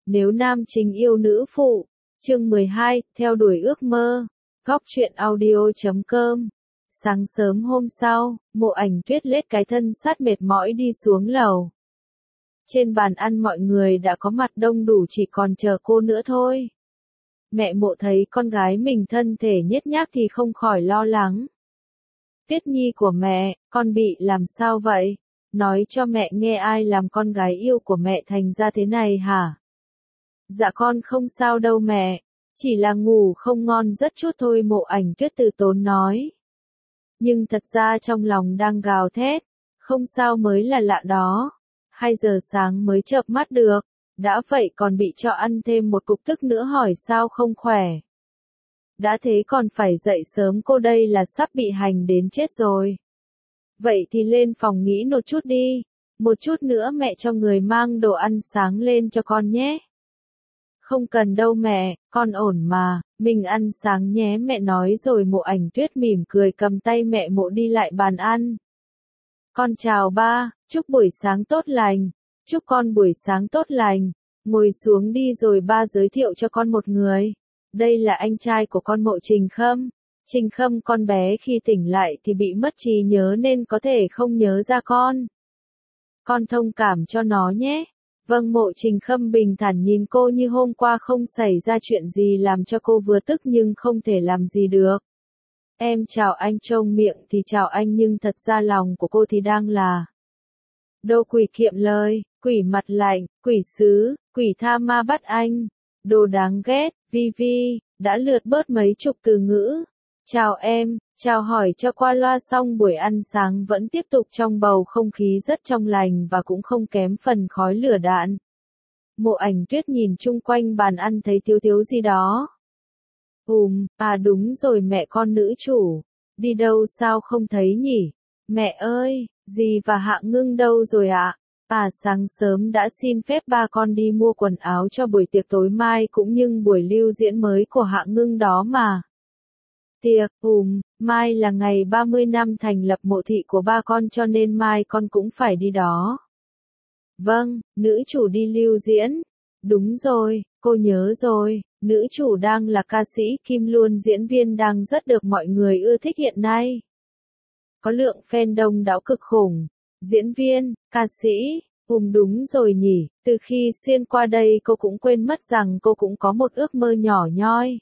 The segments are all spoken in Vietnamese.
Nếu nam chính yêu nữ phụ. Chương 12, theo đuổi ước mơ. Góc truyện audio.com. Sáng sớm hôm sau, Mộ Ảnh Tuyết lết cái thân sát mệt mỏi đi xuống lầu. Trên bàn ăn mọi người đã có mặt đông đủ, chỉ còn chờ cô nữa thôi. Mẹ Mộ thấy con gái mình thân thể nhếch nhác thì không khỏi lo lắng. Tuyết Nhi của mẹ, con bị làm sao vậy? Nói cho mẹ nghe, ai làm con gái yêu của mẹ thành ra thế này hả? Dạ con không sao đâu mẹ, chỉ là ngủ không ngon rất chút thôi, Mộ Ảnh Tuyết từ tốn nói. Nhưng thật ra trong lòng đang gào thét, không sao mới là lạ đó. 2 giờ sáng mới chợp mắt được, đã vậy còn bị cho ăn thêm một cục tức nữa, hỏi sao không khỏe. Đã thế còn phải dậy sớm, cô đây là sắp bị hành đến chết rồi. Vậy thì lên phòng nghỉ một chút đi, một chút nữa mẹ cho người mang đồ ăn sáng lên cho con nhé. Không cần đâu mẹ, con ổn mà, mình ăn sáng nhé mẹ nói rồi. Mộ Ảnh Tuyết mỉm cười cầm tay mẹ Mộ đi lại bàn ăn. Con chào ba, chúc buổi sáng tốt lành, chúc con buổi sáng tốt lành, ngồi xuống đi rồi ba giới thiệu cho con một người. Đây là anh trai của con, Mộ Trình Khâm. Trình Khâm con bé khi tỉnh lại thì bị mất trí nhớ nên có thể không nhớ ra con. Con thông cảm cho nó nhé. Vâng. Mộ Trình Khâm bình thản nhìn cô như hôm qua không xảy ra chuyện gì, làm cho cô vừa tức nhưng không thể làm gì được. Em chào anh, trông miệng thì chào anh nhưng thật ra lòng của cô thì đang là đồ quỷ kiệm lời, quỷ mặt lạnh, quỷ sứ, quỷ tha ma bắt anh, đồ đáng ghét, vi vi, đã lượt bớt mấy chục từ ngữ. Chào em, chào hỏi cho qua loa xong, buổi ăn sáng vẫn tiếp tục trong bầu không khí rất trong lành và cũng không kém phần khói lửa đạn. Mộ Ảnh Tuyết nhìn chung quanh bàn ăn thấy thiếu thiếu gì đó. Đúng rồi mẹ, con nữ chủ, đi đâu sao không thấy nhỉ? Mẹ ơi, dì và Hạ Ngưng đâu rồi ạ? Sáng sớm đã xin phép ba con đi mua quần áo cho buổi tiệc tối mai cũng như buổi lưu diễn mới của Hạ Ngưng đó mà. Tiệc, mai là ngày 30 năm thành lập mộ thị của ba con cho nên mai con cũng phải đi đó. Vâng, nữ chủ đi lưu diễn. Đúng rồi, cô nhớ rồi, nữ chủ đang là ca sĩ Kim Luân, diễn viên đang rất được mọi người ưa thích hiện nay. Có lượng fan đông đảo cực khủng. Diễn viên, ca sĩ, đúng rồi nhỉ, từ khi xuyên qua đây cô cũng quên mất rằng cô cũng có một ước mơ nhỏ nhoi.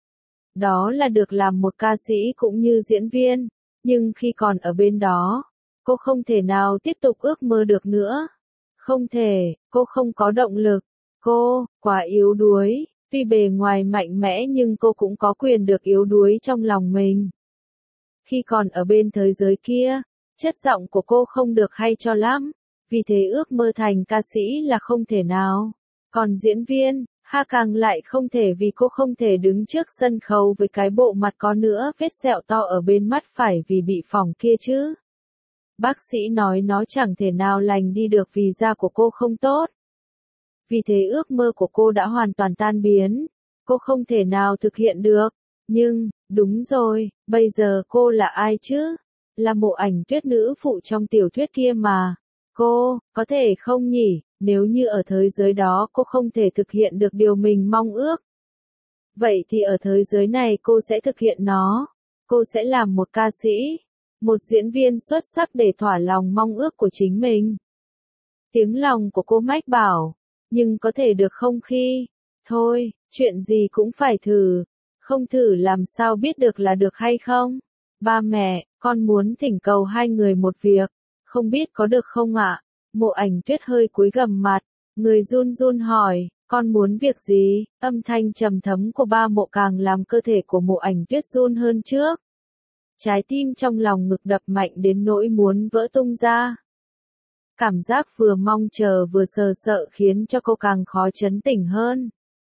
Đó là được làm một ca sĩ cũng như diễn viên, nhưng khi còn ở bên đó, cô không thể nào tiếp tục ước mơ được nữa. Không thể, cô không có động lực, cô, quá yếu đuối, tuy bề ngoài mạnh mẽ nhưng cô cũng có quyền được yếu đuối trong lòng mình. Khi còn ở bên thế giới kia, chất giọng của cô không được hay cho lắm, vì thế ước mơ thành ca sĩ là không thể nào. Còn diễn viên, càng lại không thể, vì cô không thể đứng trước sân khấu với cái bộ mặt có nữa vết sẹo to ở bên mắt phải vì bị phỏng kia chứ. Bác sĩ nói nó chẳng thể nào lành đi được vì da của cô không tốt. Vì thế ước mơ của cô đã hoàn toàn tan biến, cô không thể nào thực hiện được. Nhưng, đúng rồi, bây giờ cô là ai chứ? Là Mộ Ảnh Tuyết nữ phụ trong tiểu thuyết kia mà. Cô, có thể không nhỉ? Nếu như ở thế giới đó cô không thể thực hiện được điều mình mong ước, vậy thì ở thế giới này cô sẽ thực hiện nó. Cô sẽ làm một ca sĩ, một diễn viên xuất sắc để thỏa lòng mong ước của chính mình. Tiếng lòng của cô mách bảo, nhưng có thể được không khi? Thôi, chuyện gì cũng phải thử, không thử làm sao biết được là được hay không? Ba mẹ, con muốn thỉnh cầu hai người một việc, không biết có được không ạ? Mộ Ảnh Tuyết hơi cúi gằm mặt, người run run hỏi, con muốn việc gì? Âm thanh trầm thấm của ba Mộ càng làm cơ thể của Mộ Ảnh Tuyết run hơn trước. Trái tim trong lòng ngực đập mạnh đến nỗi muốn vỡ tung ra. Cảm giác vừa mong chờ vừa sợ khiến cho cô càng khó trấn tĩnh hơn.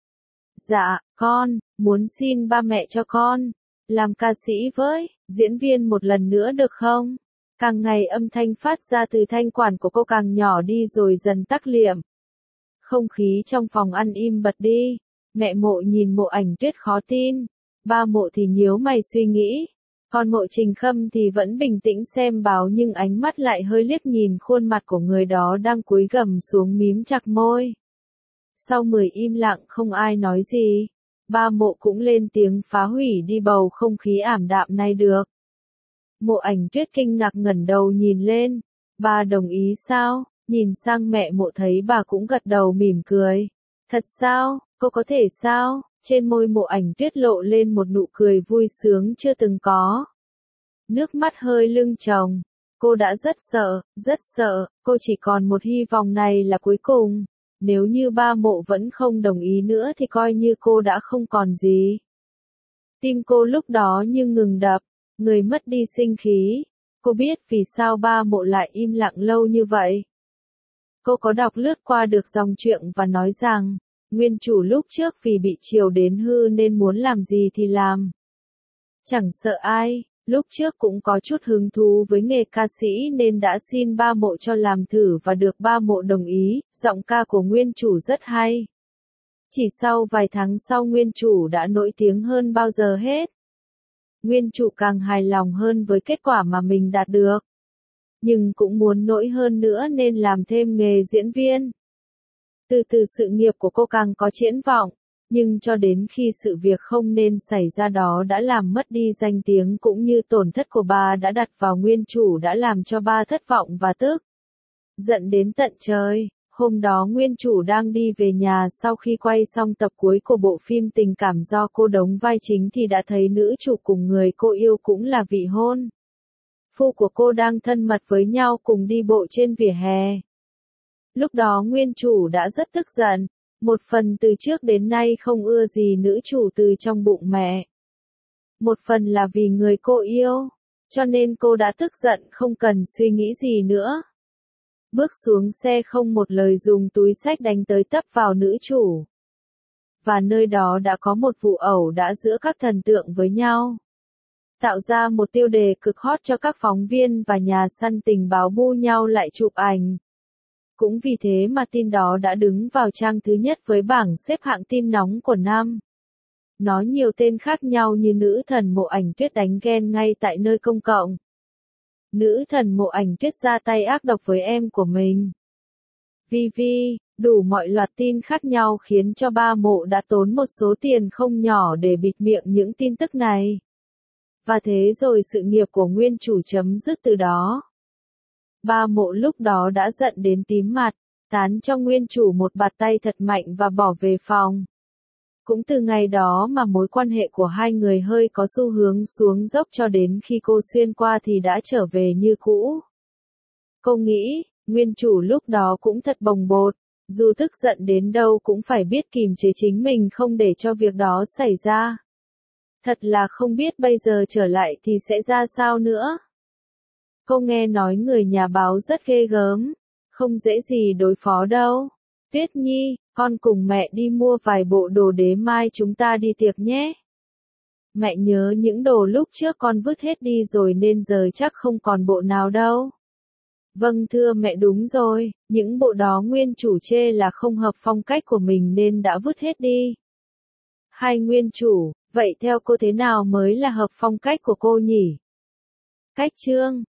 Dạ, con, muốn xin ba mẹ cho con làm ca sĩ với diễn viên một lần nữa được không? Càng ngày âm thanh phát ra từ thanh quản của cô càng nhỏ đi rồi dần tắc liệm. Không khí trong phòng ăn im bặt đi. Mẹ Mộ nhìn Mộ Ảnh Tuyết khó tin. Ba Mộ thì nhíu mày suy nghĩ. Còn Mộ Trình Khâm thì vẫn bình tĩnh xem báo nhưng ánh mắt lại hơi liếc nhìn khuôn mặt của người đó đang cúi gằm xuống mím chặt môi. Sau 10 im lặng không ai nói gì, ba Mộ cũng lên tiếng phá hủy đi bầu không khí ảm đạm này được. Mộ Ảnh Tuyết kinh ngạc ngẩng đầu nhìn lên, ba đồng ý sao? Nhìn sang mẹ Mộ thấy bà cũng gật đầu mỉm cười. Thật sao, cô có thể sao? Trên môi Mộ Ảnh Tuyết lộ lên một nụ cười vui sướng chưa từng có. Nước mắt hơi lưng tròng, cô đã rất sợ, cô chỉ còn một hy vọng này là cuối cùng. Nếu như ba Mộ vẫn không đồng ý nữa thì coi như cô đã không còn gì. Tim cô lúc đó như ngừng đập, người mất đi sinh khí. Cô biết vì sao ba Mộ lại im lặng lâu như vậy. Cô có đọc lướt qua được dòng truyện và nói rằng, nguyên chủ lúc trước vì bị triều đến hư nên muốn làm gì thì làm. Chẳng sợ ai, lúc trước cũng có chút hứng thú với nghề ca sĩ nên đã xin ba Mộ cho làm thử và được ba Mộ đồng ý, giọng ca của nguyên chủ rất hay. Chỉ sau vài tháng sau nguyên chủ đã nổi tiếng hơn bao giờ hết. Nguyên chủ càng hài lòng hơn với kết quả mà mình đạt được. Nhưng cũng muốn nổi hơn nữa nên làm thêm nghề diễn viên. Từ từ sự nghiệp của cô càng có triển vọng, nhưng cho đến khi sự việc không nên xảy ra đó đã làm mất đi danh tiếng cũng như tổn thất của bà đã đặt vào nguyên chủ đã làm cho ba thất vọng và tức giận đến tận trời. Hôm đó nguyên chủ đang đi về nhà sau khi quay xong tập cuối của bộ phim tình cảm do cô đóng vai chính thì đã thấy nữ chủ cùng người cô yêu cũng là vị hôn phu của cô đang thân mật với nhau cùng đi bộ trên vỉa hè. Lúc đó nguyên chủ đã rất tức giận, một phần từ trước đến nay không ưa gì nữ chủ từ trong bụng mẹ. Một phần là vì người cô yêu, cho nên cô đã tức giận không cần suy nghĩ gì nữa. Bước xuống xe không một lời dùng túi xách đánh tới tấp vào nữ chủ. Và nơi đó đã có một vụ ẩu đả giữa các thần tượng với nhau. Tạo ra một tiêu đề cực hot cho các phóng viên và nhà săn tình báo bu nhau lại chụp ảnh. Cũng vì thế mà tin đó đã đứng vào trang thứ nhất với bảng xếp hạng tin nóng của năm. Nó nhiều tên khác nhau như nữ thần Mộ Ảnh Tuyết đánh ghen ngay tại nơi công cộng. Nữ thần Mộ Ảnh Tuyết ra tay ác độc với em của mình. Vi, đủ mọi loạt tin khác nhau khiến cho ba Mộ đã tốn một số tiền không nhỏ để bịt miệng những tin tức này. Và thế rồi sự nghiệp của nguyên chủ chấm dứt từ đó. Ba Mộ lúc đó đã giận đến tím mặt, tán cho nguyên chủ một bạt tay thật mạnh và bỏ về phòng. Cũng từ ngày đó mà mối quan hệ của hai người hơi có xu hướng xuống dốc cho đến khi cô xuyên qua thì đã trở về như cũ. Cô nghĩ, nguyên chủ lúc đó cũng thật bồng bột, dù tức giận đến đâu cũng phải biết kìm chế chính mình không để cho việc đó xảy ra. Thật là không biết bây giờ trở lại thì sẽ ra sao nữa. Cô nghe nói người nhà báo rất ghê gớm, không dễ gì đối phó đâu. Tuyết Nhi, con cùng mẹ đi mua vài bộ đồ đế mai chúng ta đi tiệc nhé. Mẹ nhớ những đồ lúc trước con vứt hết đi rồi nên giờ chắc không còn bộ nào đâu. Vâng thưa mẹ đúng rồi, những bộ đó nguyên chủ chê là không hợp phong cách của mình nên đã vứt hết đi. Hai nguyên chủ, vậy theo cô thế nào mới là hợp phong cách của cô nhỉ? Cách chương